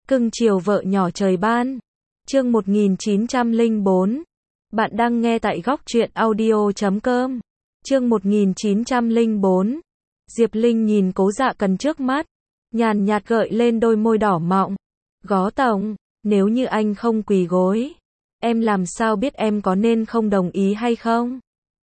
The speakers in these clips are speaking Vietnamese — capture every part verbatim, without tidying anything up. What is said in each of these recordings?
Cưng chiều vợ nhỏ trời ban. Chương một nghìn chín trăm lẻ bốn. Bạn đang nghe tại góc truyện audio chấm com. Chương một nghìn chín trăm lẻ bốn. Diệp Linh nhìn Cố Dạ Cần trước mắt, nhàn nhạt gợi lên đôi môi đỏ mọng. Gó tổng, nếu như anh không quỳ gối, em làm sao biết em có nên không đồng ý hay không?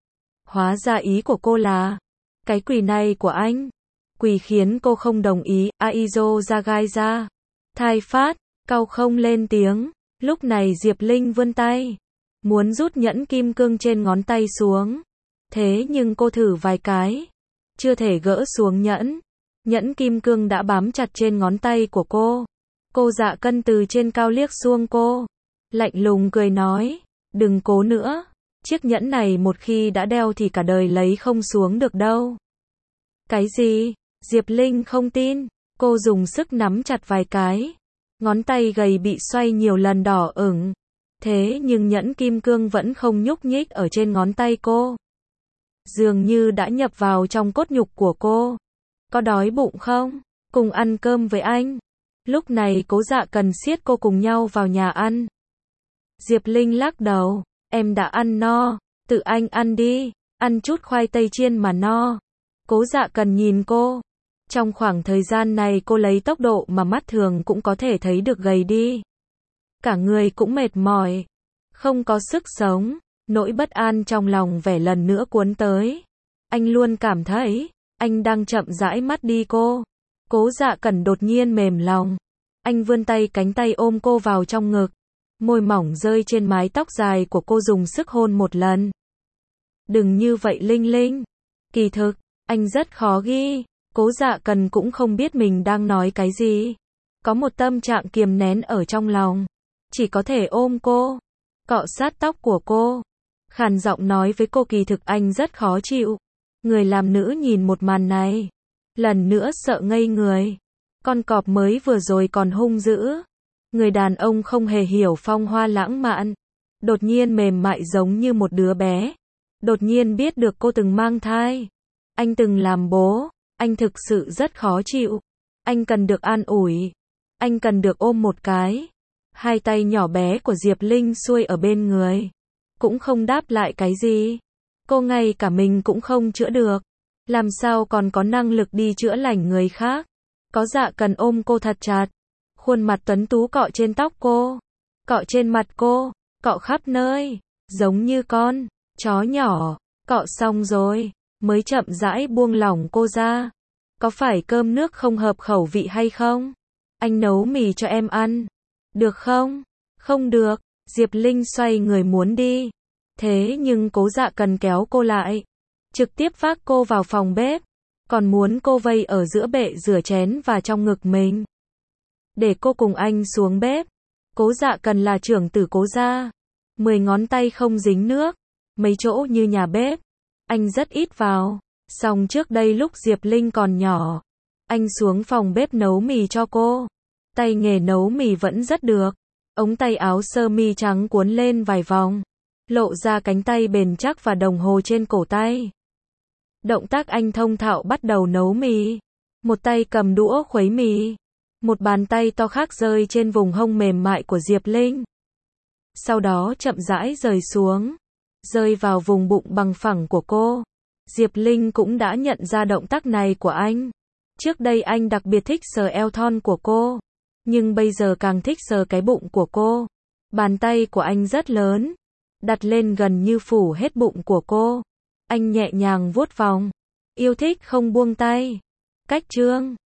Hóa ra ý của cô là, cái quỳ này của anh, quỳ khiến cô không đồng ý. Aizo ra gai ra. Thai phát, cau không lên tiếng. Lúc này Diệp Linh vươn tay, muốn rút nhẫn kim cương trên ngón tay xuống. Thế nhưng cô thử vài cái, chưa thể gỡ xuống nhẫn. Nhẫn kim cương đã bám chặt trên ngón tay của cô. Cô Dạ Cân từ trên cao liếc xuống cô, lạnh lùng cười nói, đừng cố nữa. Chiếc nhẫn này một khi đã đeo thì cả đời lấy không xuống được đâu. Cái gì? Diệp Linh không tin. Cô dùng sức nắm chặt vài cái. Ngón tay gầy bị xoay nhiều lần đỏ ửng. Thế nhưng nhẫn kim cương vẫn không nhúc nhích ở trên ngón tay cô. Dường như đã nhập vào trong cốt nhục của cô. Có đói bụng không? Cùng ăn cơm với anh. Lúc này Cố Dạ Cần siết cô cùng nhau vào nhà ăn. Diệp Linh lắc đầu. Em đã ăn no. Tự anh ăn đi. Ăn chút khoai tây chiên mà no. Cố Dạ Cần nhìn cô. Trong khoảng thời gian này cô lấy tốc độ mà mắt thường cũng có thể thấy được gầy đi. Cả người cũng mệt mỏi, không có sức sống. Nỗi bất an trong lòng vẻ lần nữa cuốn tới. Anh luôn cảm thấy, anh đang chậm rãi mất đi cô. Cố Dạ Cần đột nhiên mềm lòng. Anh vươn tay cánh tay ôm cô vào trong ngực. Môi mỏng rơi trên mái tóc dài của cô dùng sức hôn một lần. Đừng như vậy Linh Linh. Kỳ thực, anh rất khó ghi. Cố Dạ Cần cũng không biết mình đang nói cái gì. Có một tâm trạng kiềm nén ở trong lòng. Chỉ có thể ôm cô, cọ sát tóc của cô. Khàn giọng nói với cô kỳ thực anh rất khó chịu. Người làm nữ nhìn một màn này, lần nữa sợ ngây người. Con cọp mới vừa rồi còn hung dữ. Người đàn ông không hề hiểu phong hoa lãng mạn. Đột nhiên mềm mại giống như một đứa bé. Đột nhiên biết được cô từng mang thai. Anh từng làm bố. Anh thực sự rất khó chịu. Anh cần được an ủi. Anh cần được ôm một cái. Hai tay nhỏ bé của Diệp Linh xuôi ở bên người. Cũng không đáp lại cái gì. Cô ngay cả mình cũng không chữa được. Làm sao còn có năng lực đi chữa lành người khác. Có Dạ Cần ôm cô thật chặt. Khuôn mặt tuấn tú cọ trên tóc cô. Cọ trên mặt cô. Cọ khắp nơi. Giống như con chó nhỏ. Cọ xong rồi mới chậm rãi buông lỏng cô ra. Có phải cơm nước không hợp khẩu vị hay không? Anh nấu mì cho em ăn. Được không? Không được. Diệp Linh xoay người muốn đi. Thế nhưng Cố Dạ Cần kéo cô lại. Trực tiếp vác cô vào phòng bếp. Còn muốn cô vây ở giữa bệ rửa chén và trong ngực mình. Để cô cùng anh xuống bếp. Cố Dạ Cần là trưởng tử Cố gia. Mười ngón tay không dính nước. Mấy chỗ như nhà bếp. Anh rất ít vào. Xong trước đây lúc Diệp Linh còn nhỏ, anh xuống phòng bếp nấu mì cho cô. Tay nghề nấu mì vẫn rất được. Ống tay áo sơ mi trắng cuốn lên vài vòng, lộ ra cánh tay bền chắc và đồng hồ trên cổ tay. Động tác anh thông thạo bắt đầu nấu mì. Một tay cầm đũa khuấy mì. Một bàn tay to khác rơi trên vùng hông mềm mại của Diệp Linh. Sau đó chậm rãi rời xuống. Rơi vào vùng bụng bằng phẳng của cô. Diệp Linh cũng đã nhận ra động tác này của anh. Trước đây anh đặc biệt thích sờ eo thon của cô. Nhưng bây giờ càng thích sờ cái bụng của cô. Bàn tay của anh rất lớn. Đặt lên gần như phủ hết bụng của cô. Anh nhẹ nhàng vuốt vòng. Yêu thích không buông tay. Cách chương.